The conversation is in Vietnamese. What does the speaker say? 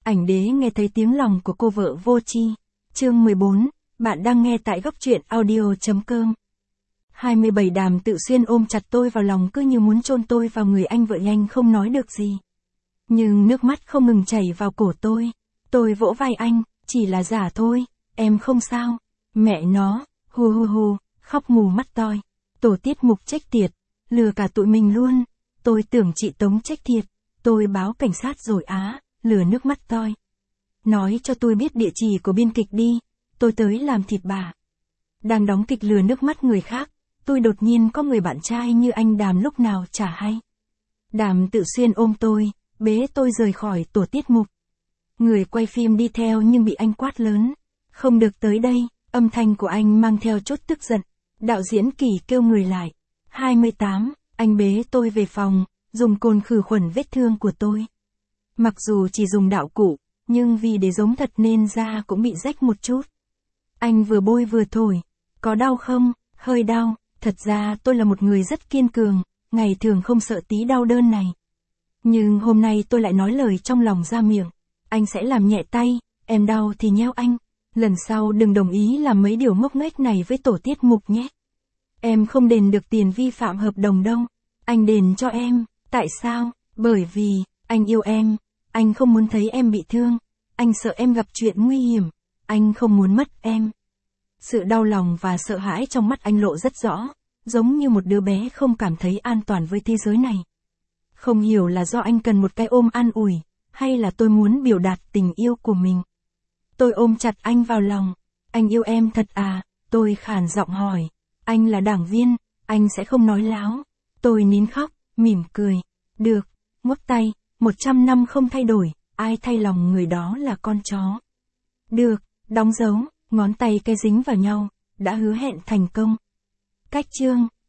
Ảnh đế nghe thấy tiếng lòng của cô vợ vô tri. Chương 14, bạn đang nghe tại góc truyện audio.com. 27 Đàm Tự Xuyên ôm chặt tôi vào lòng cứ như muốn chôn tôi vào người anh, vợ anh không nói được gì. Nhưng nước mắt không ngừng chảy vào cổ tôi. Tôi vỗ vai anh, chỉ là giả thôi, em không sao. Mẹ nó, hu hu hu, khóc mù mắt toi. Tổ tiết mục trách tiệt, lừa cả tụi mình luôn. Tôi tưởng chị Tống trách thiệt, tôi báo cảnh sát rồi á, lừa nước mắt toi. Nói cho tôi biết địa chỉ của biên kịch đi, tôi tới làm thịt bà. Đang đóng kịch lừa nước mắt người khác, tôi đột nhiên có người bạn trai như anh Đàm lúc nào chả hay. Đàm Tự Xuyên ôm tôi, bế tôi rời khỏi tổ tiết mục. Người quay phim đi theo nhưng bị anh quát lớn. Không được tới đây, âm thanh của anh mang theo chút tức giận. Đạo diễn Kỳ kêu người lại. 28, anh bế tôi về phòng, dùng cồn khử khuẩn vết thương của tôi. Mặc dù chỉ dùng đạo cụ, nhưng vì để giống thật nên da cũng bị rách một chút. Anh vừa bôi vừa thổi. Có đau không? Hơi đau. Thật ra tôi là một người rất kiên cường, ngày thường không sợ tí đau đớn này. Nhưng hôm nay tôi lại nói lời trong lòng ra miệng. Anh sẽ làm nhẹ tay, em đau thì nheo anh. Lần sau đừng đồng ý làm mấy điều ngốc nghếch này với tổ tiết mục nhé. Em không đền được tiền vi phạm hợp đồng đâu. Anh đền cho em. Tại sao? Bởi vì, anh yêu em. Anh không muốn thấy em bị thương. Anh sợ em gặp chuyện nguy hiểm. Anh không muốn mất em. Sự đau lòng và sợ hãi trong mắt anh lộ rất rõ. Giống như một đứa bé không cảm thấy an toàn với thế giới này. Không hiểu là do anh cần một cái ôm an ủi, hay là tôi muốn biểu đạt tình yêu của mình. Tôi ôm chặt anh vào lòng. Anh yêu em thật à? Tôi khàn giọng hỏi. Anh là đảng viên, anh sẽ không nói láo. Tôi nín khóc, mỉm cười. Được, ngoắc tay, 100 năm không thay đổi, ai thay lòng người đó là con chó. Được, đóng dấu, ngón tay cái dính vào nhau, đã hứa hẹn thành công. Cách chương